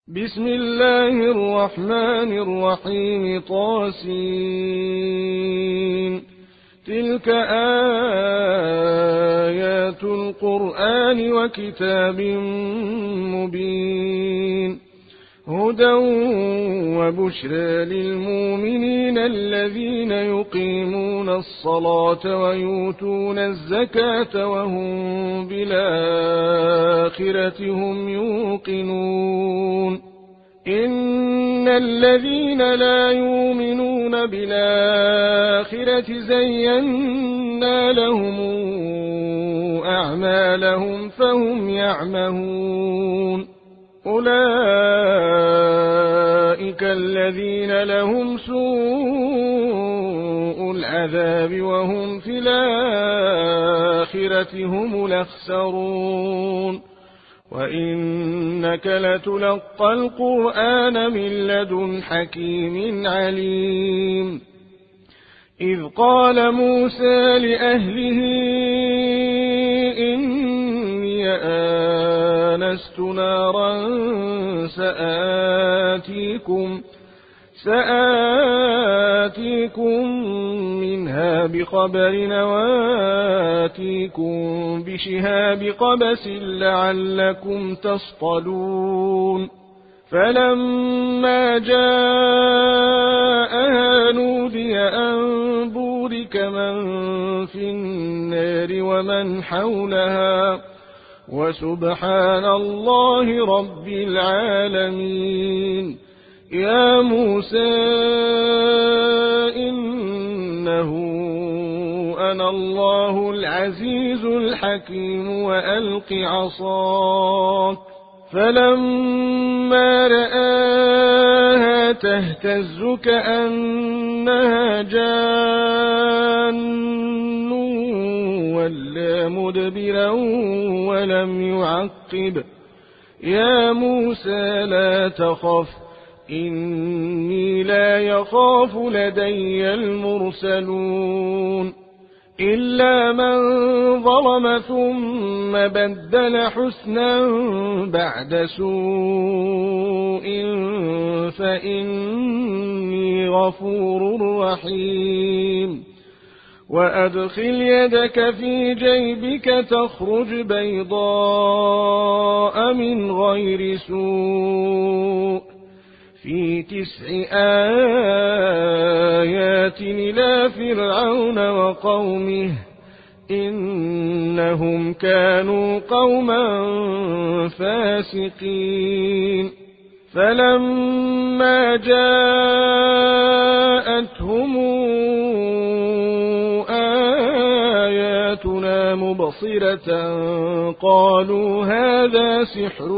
بسم الله الرحمن الرحيم طاسين. تلك آيات القرآن وكتاب مبين، هدى وبشرى للمؤمنين الذين يقيمون الصلاة ويؤتون الزكاة وهم بالآخرة هم يوقنون. إن الذين لا يؤمنون بالآخرة زينا لهم أعمالهم فهم يعمهون. أولئك الذين لهم سوء العذاب وهم في الآخرة هم الأخسرون. وإنك لتلقى القرآن من لدن حكيم عليم. إذ قال موسى لأهله إني آنست نارا سآتيكم منها بخبر وآتيكم بشهاب قبس لعلكم تصطلون. فلما جاءها نودي أن بورك من في النار ومن حولها وسبحان الله رب العالمين. يا موسى إنه أنا الله العزيز الحكيم وألق عصاك. فلما رآها تهتز كأنها جان ولا مدبرا ولم يعقب. يا موسى لا تخف إني لا يخاف لدي المرسلون. إلا من ظلم ثم بدل حسنا بعد سوء فإني غفور رحيم. وأدخل يدك في جيبك تخرج بيضاء من غير سوء في 9 آيات إلى فرعون وقومه إنهم كانوا قوما فاسقين. فلما جاءتهم آياتنا مبصرة قالوا هذا سحر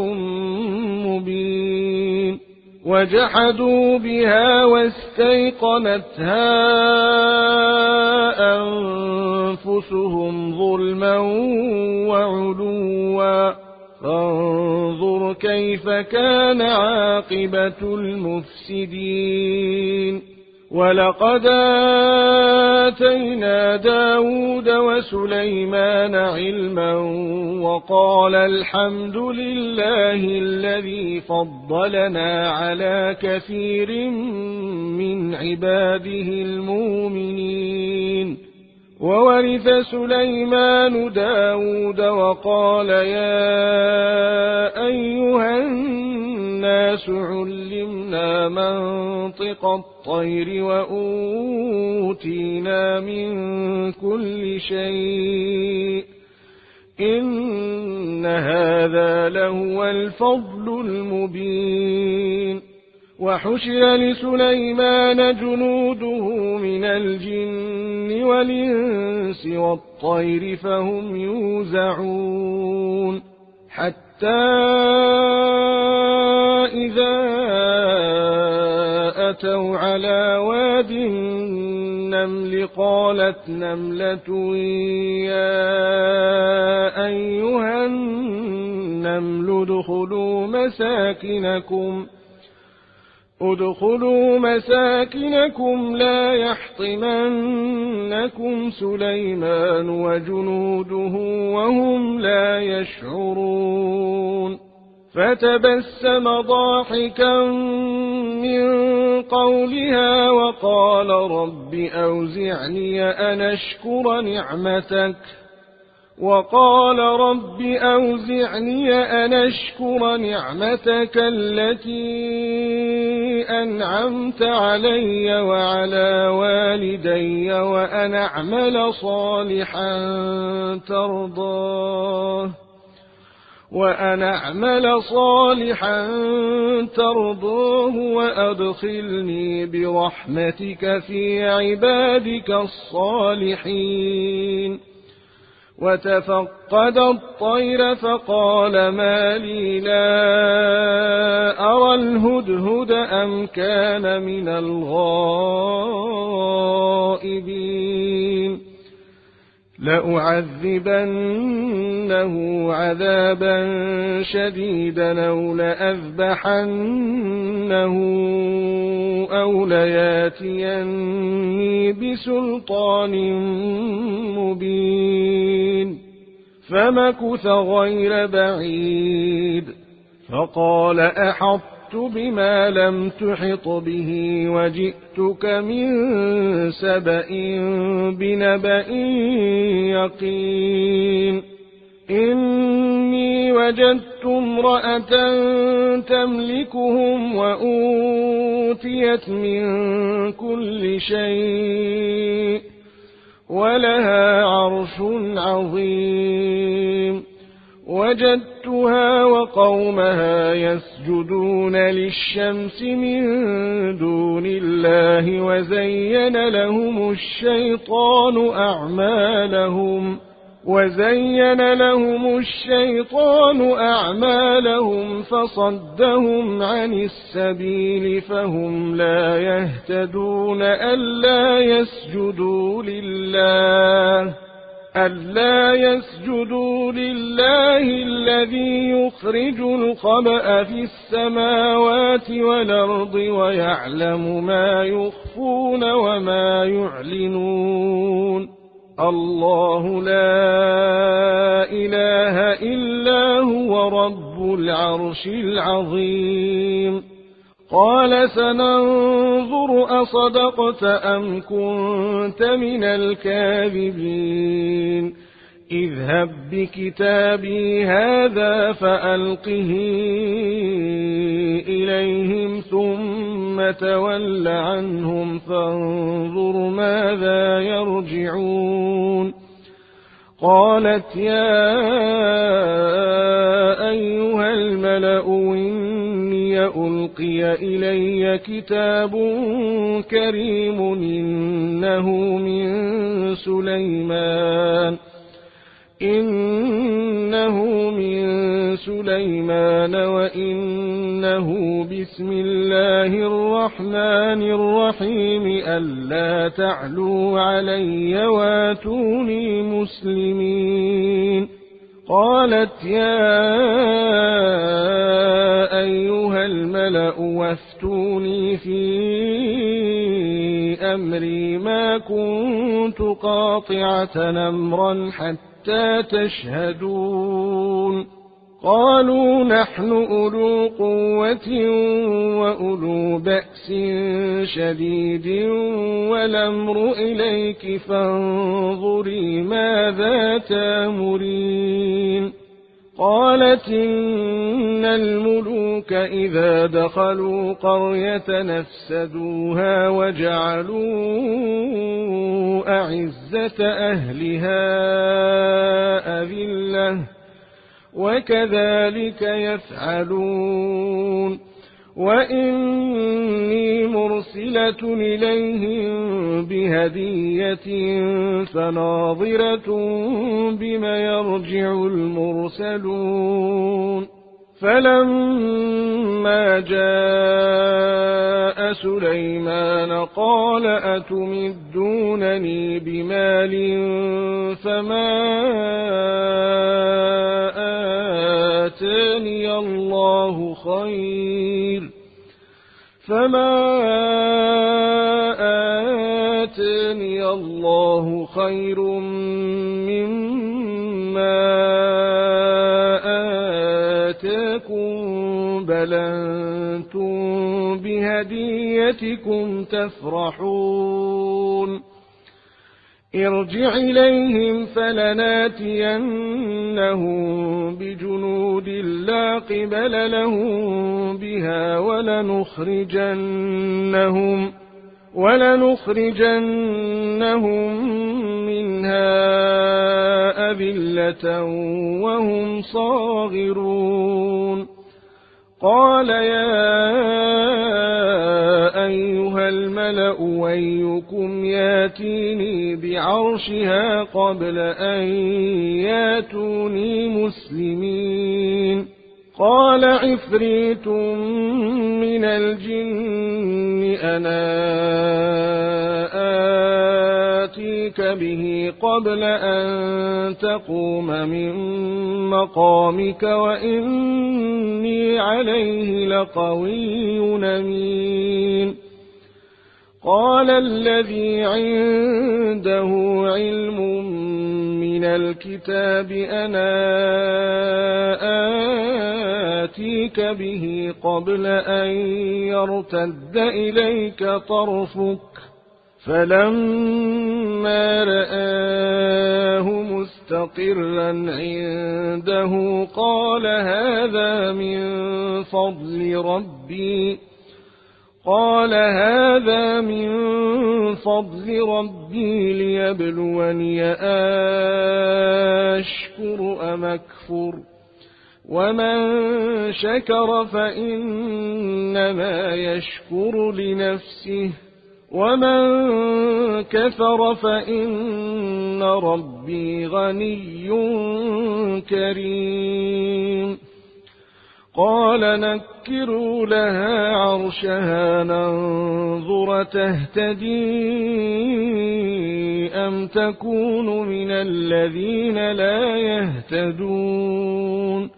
مبين. وجحدوا بها واستيقنتها أنفسهم ظلما وعلوا فانظر كيف كان عاقبة المفسدين. ولقد آتينا داود وسليمان علما وقال الحمد لله الذي فضلنا على كثير من عباده المؤمنين. وورث سليمان داود وقال يا أيها الناس علمنا منطق الطير وأوتينا من كل شيء إن هذا لهو الفضل المبين. وحشر لسليمان جنوده من الجن والإنس والطير فهم يوزعون. حتى إذا أتوا على واد النمل قالت نملة يا أيها النمل ادخلوا مساكنكم لا يحطمنكم سليمان وجنوده وهم لا يشعرون. فتبسم ضاحكا من قولها وقال رب أوزعني أن أشكر نعمتك التي أنعمت علي وعلى والدي وأن أعمل صالحا ترضاه وأدخلني برحمتك في عبادك الصالحين. وتفقد الطير فقال ما لي لا أرى الهدهد أم كان من الغائبين لأعذبنه عذابا شديدا أو لأذبحنه أو لياتيني بسلطان مبين. فمكث غير بعيد فقال أحطت بما لم تحط به وجئتك من سبأ بنبأ يقين. إني وجدت امرأة تملكهم وأوتيت من كل شيء ولها عرش عظيم. وجدتها وقومها يسجدون للشمس من دون الله وزين لهم الشيطان أعمالهم فصدهم عن السبيل فهم لا يهتدون. ألا يسجدوا لله الذي يخرج الخبأ في السماوات والأرض ويعلم ما يخفون وما يعلنون. الله لا إله إلا هو رب العرش العظيم. قال سننظر أصدقت أم كنت من الكاذبين. اذهب بكتابي هذا فألقه إليهم ثم تول عنهم فانظر ماذا يرجعون. قالت يا أيها الملأ إني ألقي إلي كتاب كريم إنه من سليمان وإنه بسم الله الرحمن الرحيم ألا تعلوا علي واتوني مسلمين. قالت يا أيها الملأ وافتوني في أمري ما كنت قاطعة أمرا حتى تشهدون. قالوا نحن أولو قوة وأولو بأس شديد والأمر إليك فانظري ماذا تأمرين. قالت إن الملوك إذا دخلوا قرية نفسدوها وجعلوا أعزة أهلها أذلة وكذلك يفعلون. وإني مرسلة إليهم بهدية فناظرة بما يرجع المرسلون. فلما جاء سليمان قال أتمدونني بمال فما آتاني الله خير مما آتاكم بل أنتم بهديتكم تفرحون ارجع إليهم فلناتينهم بجنود لا قبل لهم بها ولنخرجنهم منها أذلة وهم صاغرون قال يا أيها الملأ أيكم ياتيني بعرشها قبل أن ياتوني مسلمين قال عفريت من الجن أنا آتيك به قبل أن تقوم من مقامك وإني عليه لقوي أمين قال الذي عنده علم من الكتاب أنا آتيك به قبل أن يرتد إليك طرفك فلما رآه مستقرا عنده قال هذا من فضل ربي ليبلوني أشكر أم أكفر ومن شكر فإنما يشكر لنفسه ومن كفر فإن ربي غني كريم قال نكروا لها عرشها ننظر تهتدي أم تكون من الذين لا يهتدون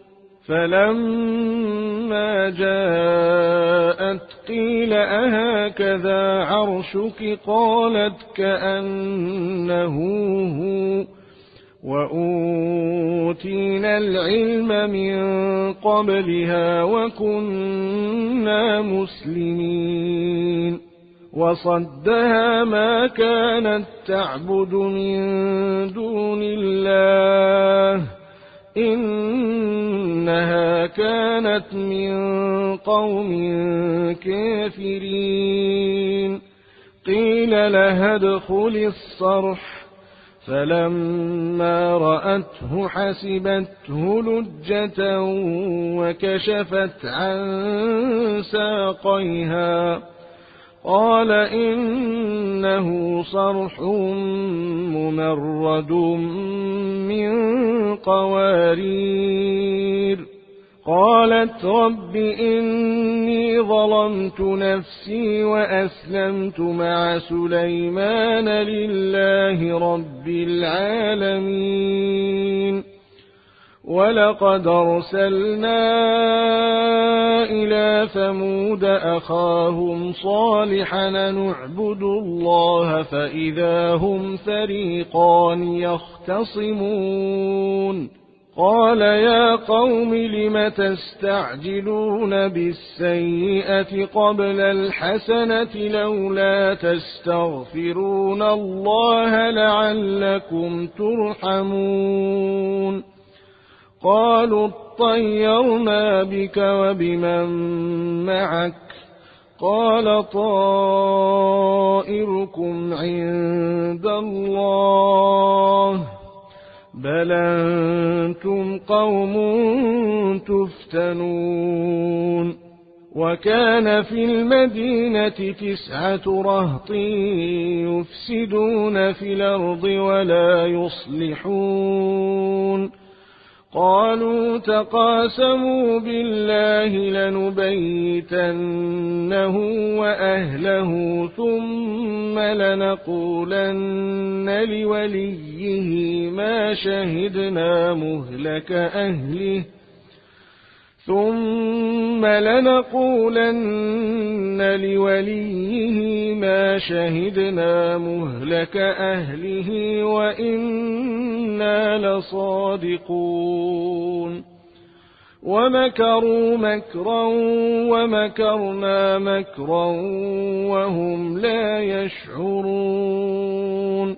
فلما جاءت قيل أهكذا عرشك قالت كأنه هو وأوتينا العلم من قبلها وكنا مسلمين وصدها ما كانت تعبد من دون الله إنها كانت من قوم كافرين قيل لها ادخل الصرح فلما رأته حسبته لجة وكشفت عن ساقيها قال إنه صرح ممرد من قوارير قالت رب إني ظلمت نفسي وأسلمت مع سليمان لله رب العالمين ولقد أرسلنا إلى ثمود أخاهم صالحا نعبد الله فإذا هم فريقان يختصمون قال يا قوم لم تستعجلون بالسيئة قبل الحسنة لولا تستغفرون الله لعلكم ترحمون قالوا اطيرنا بك وبمن معك قال طائركم عند الله بل أنتم قوم تفتنون وكان في المدينة 9 رهط يفسدون في الأرض ولا يصلحون قالوا تقاسموا بالله لنبيتنه وأهله ثم لنقولن لوليه ما شهدنا مهلك أهله وإنا لصادقون ومكروا مكرا ومكرنا مكرا وهم لا يشعرون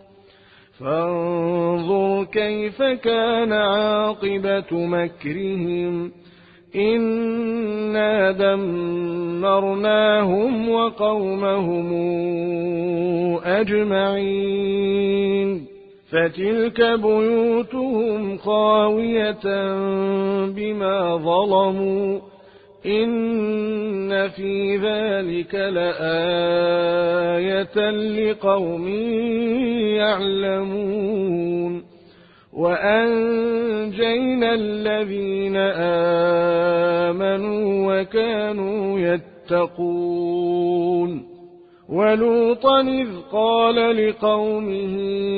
فانظر كيف كان عاقبة مكرهم إنا دمرناهم وقومهم أجمعين فتلك بيوتهم خاوية بما ظلموا إن في ذلك لآية لقوم يعلمون وأنجينا الذين آمنوا وكانوا يتقون ولوطا إذ قال لقومه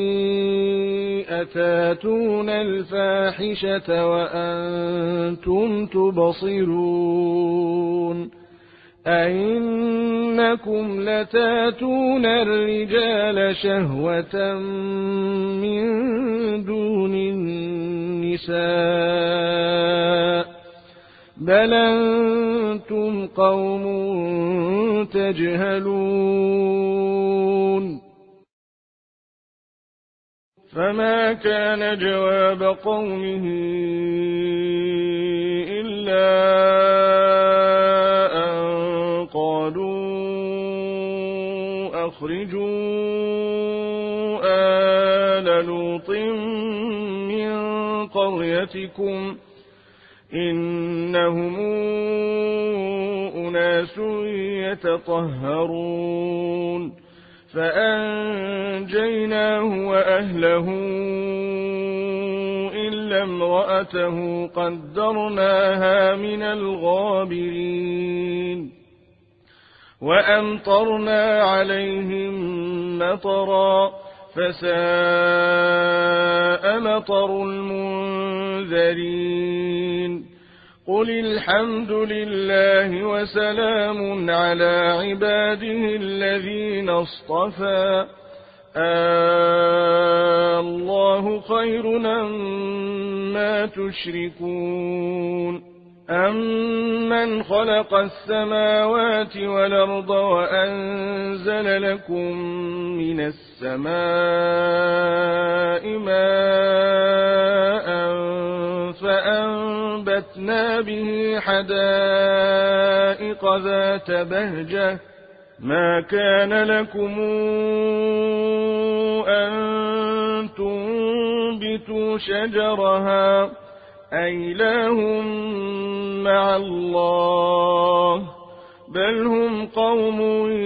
أتاتون الفاحشة وأنتم تبصرون أئنكم لتاتون الرجال شهوة من دون النساء بل أنتم قوم تجهلون فما كان جواب قومه إلا أن قالوا أخرجوا آل لوط من قريتكم إنهم أناس يتطهرون فأنجيناه وأهله إلا امرأته قدرناها من الغابرين وأمطرنا عليهم مطرا فساء مطر المنذرين قل الحمد لله وسلام على عباده الذين اصطفى الله خير أمّا تشركون أَمَّنْ خَلَقَ السَّمَاوَاتِ وَالْأَرْضَ وَأَنزَلَ لَكُم مِّنَ السَّمَاءِ مَاءً فَأَنبَتْنَا بِهِ حَدَائِقَ ذَاتَ بَهْجَةٍ مَا كَانَ لَكُمْ أَن تُنبِتُوا شَجَرَهَا أَإِلَٰهٌ مَّعَ اللَّهِ بَلْ هُمْ قَوْمٌ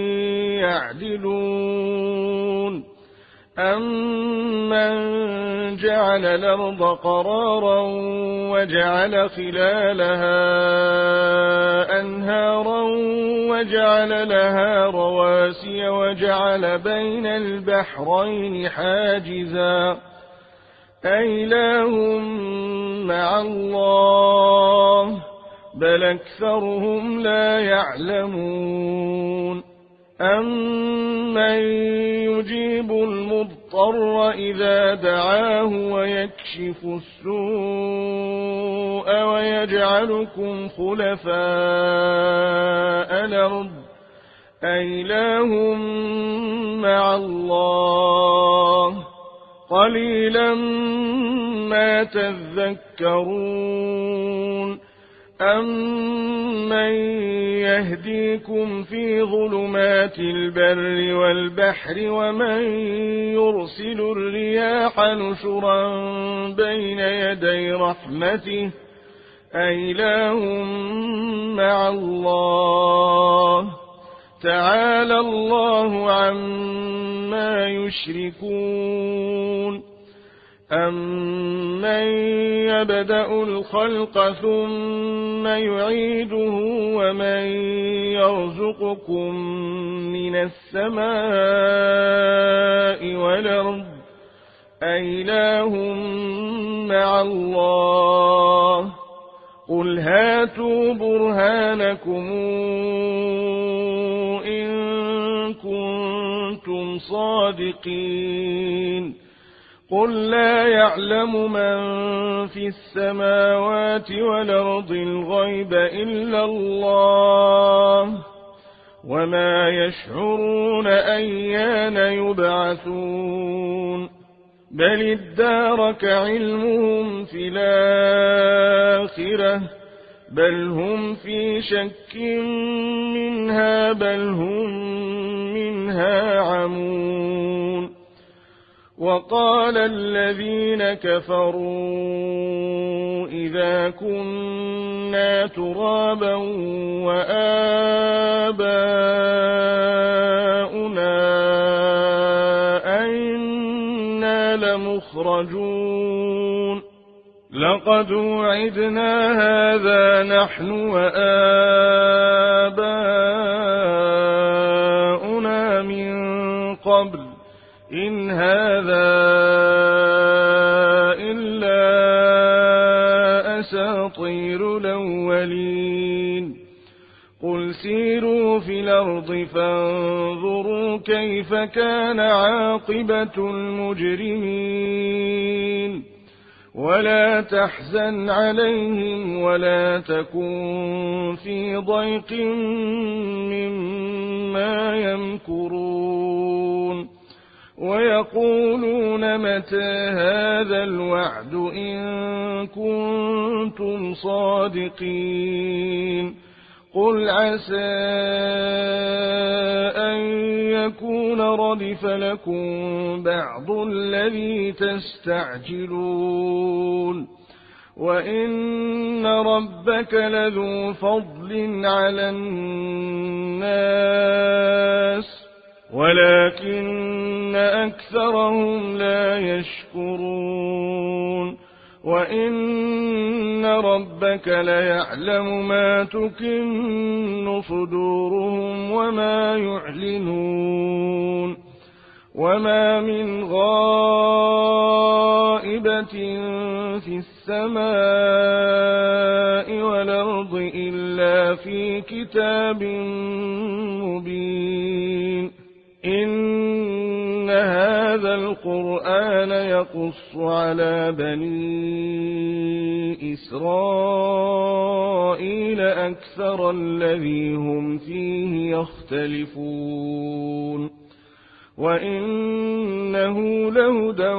يَعْدِلُونَ أَمَّن جَعَلَ الْأَرْضَ قَرَارًا وَجَعَلَ خِلَالَهَا أَنْهَارًا وَجَعَلَ لَهَا رَوَاسِيَ وَجَعَلَ بَيْنَ الْبَحْرَيْنِ حَاجِزًا أَإِلَٰهٌ مَّعَ اللَّهِ بَلْ أَكْثَرُهُمْ لَا يَعْلَمُونَ أَمَّن يُجِيبُ الْمُضْطَرَّ إِذَا دَعَاهُ وَيَكْشِفُ السُّوءَ وَيَجْعَلُكُمْ خُلَفَاءَ الْأَرْضِ أَإِلَٰهٌ مَّعَ اللَّهِ قَلِيلًا مَا تَذَكَّرُونَ أَمَّن يَهْدِيكُمْ فِي ظُلُمَاتِ الْبَرِّ وَالْبَحْرِ وَمَن يُرْسِلُ الرِّيَاحَ نُشُرًا بَيْنَ يَدَيْ رَحْمَتِهِ أَإِلَٰهٌ مَّعَ اللَّهِ تَعَالَى اللَّهُ عَمَّا يُشْرِكُونَ أَمَّن يَبْدَأُ الْخَلْقَ ثُمَّ يُعِيدُهُ وَمَن يَرْزُقُكُم مِّنَ السَّمَاءِ وَالْأَرْضِ أَإِلَٰهٌ مَّعَ اللَّهِ قُلْ هَاتُوا بُرْهَانَكُمْ إِن كُنتُمْ صَادِقِينَ قل لا يعلم من في السماوات والأرض الغيب إلا الله وما يشعرون أيان يبعثون بل ادارك علمهم في الآخرة بل هم في شك منها بل هم منها عمون وقال الذين كفروا إذا كنا ترابا وآباؤنا أئنا لمخرجون لقد وعدنا هذا نحن وآباؤنا من قبل إن هذا إلا أساطير الأولين قل سيروا في الأرض فانظروا كيف كان عاقبة المجرمين ولا تحزن عليهم ولا تكن في ضيق مما يمكرون ويقولون متى هذا الوعد إن كنتم صادقين قل عسى أن يكون ردف لكم بعض الذي تستعجلون وإن ربك لذو فضل على الناس ولكن أكثرهم لا يشكرون وإن ربك ليعلم ما تكن صدورهم وما يعلنون وما من غائبة في السماء والأرض إلا في كتاب مبين إن هذا القرآن يقص على بني إسرائيل أكثر الذي هم فيه يختلفون وإنه لهدى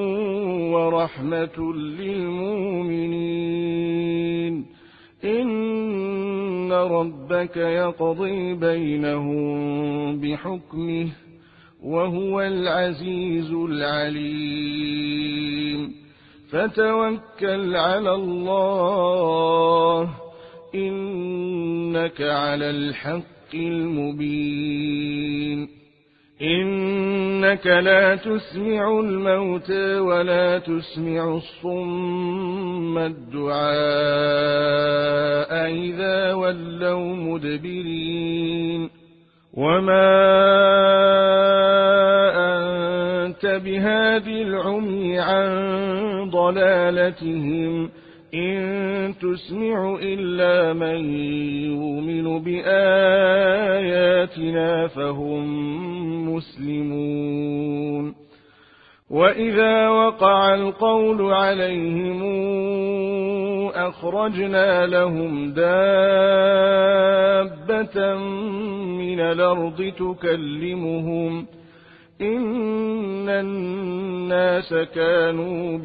ورحمة للمؤمنين إن ربك يقضي بينهم بحكمه وهو العزيز العليم فتوكل على الله إنك على الحق المبين إنك لا تسمع الموتى ولا تسمع الصم الدعاء إذا ولوا مدبرين وما أنت بهادي العمي عن ضلالتهم إن تسمع إلا من يؤمن بآياتنا فهم مسلمون وإذا وقع القول عليهم أخرجنا لهم دابة من الأرض تكلمهم إن الناس كانوا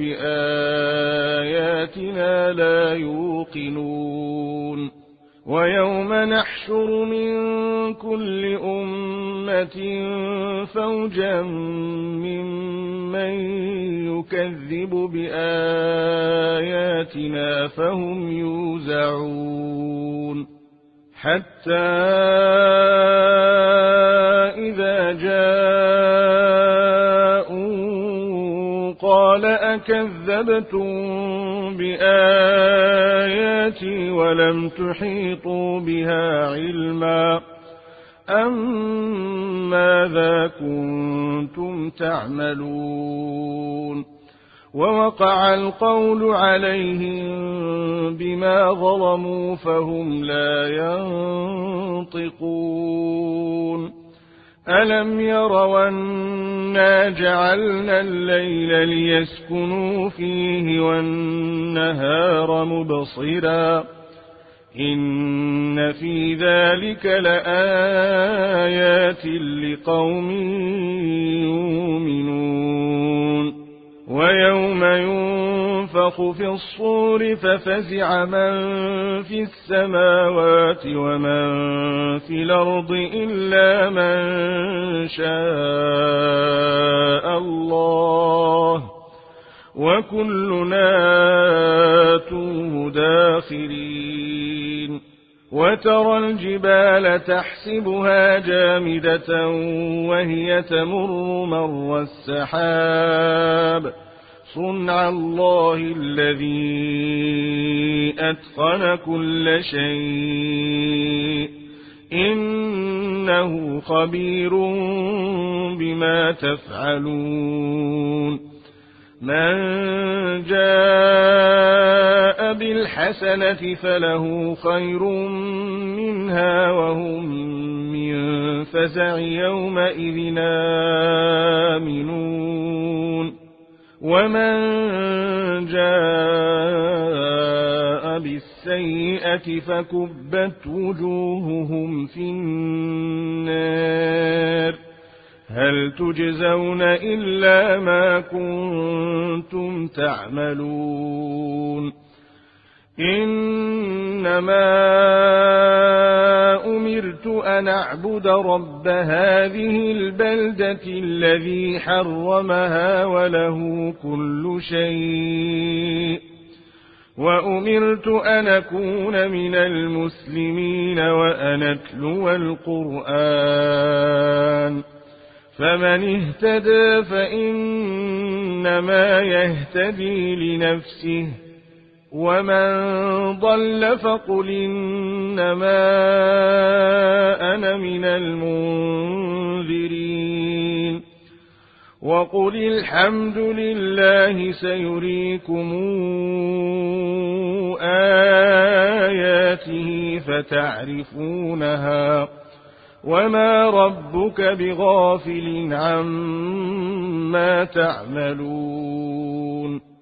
بآياتنا لا يوقنون ويوم نحشر من كل أمة فوجا ممن يكذب بآياتنا فهم يوزعون حتى إذا جاءوا قال أكذبتم بآياتي ولم تحيطوا بها علما أم ماذا كنتم تعملون ووقع القول عليهم بما ظلموا فهم لا ينطقون ألم يروا أنا جعلنا الليل ليسكنوا فيه والنهار مبصرا إن في ذلك لآيات لقوم يؤمنون ويوم ينفخ في الصور ففزع من في السماوات ومن في الأرض إلا من شاء الله وكلنا آتوه داخرين وترى الجبال تحسبها جامدة وهي تمر مر السحاب صنع الله الذي أتقن كل شيء إنه خبير بما تفعلون من جاء بالحسنة فله خير منها وهم من فزع يومئذ آمنون ومن جاء بالسيئة فكبت وجوههم في النار هل تجزون إلا ما كنتم تعملون إنما أمرت أن أعبد رب هذه البلدة الذي حرمها وله كل شيء وأمرت أن أكون من المسلمين وأن أتلو القرآن فمن اهتدى فإنما يهتدي لنفسه ومن ضل فقل إنما أنا من المنذرين وقل الحمد لله سيريكم آياته فتعرفونها وما ربك بغافل عما تعملون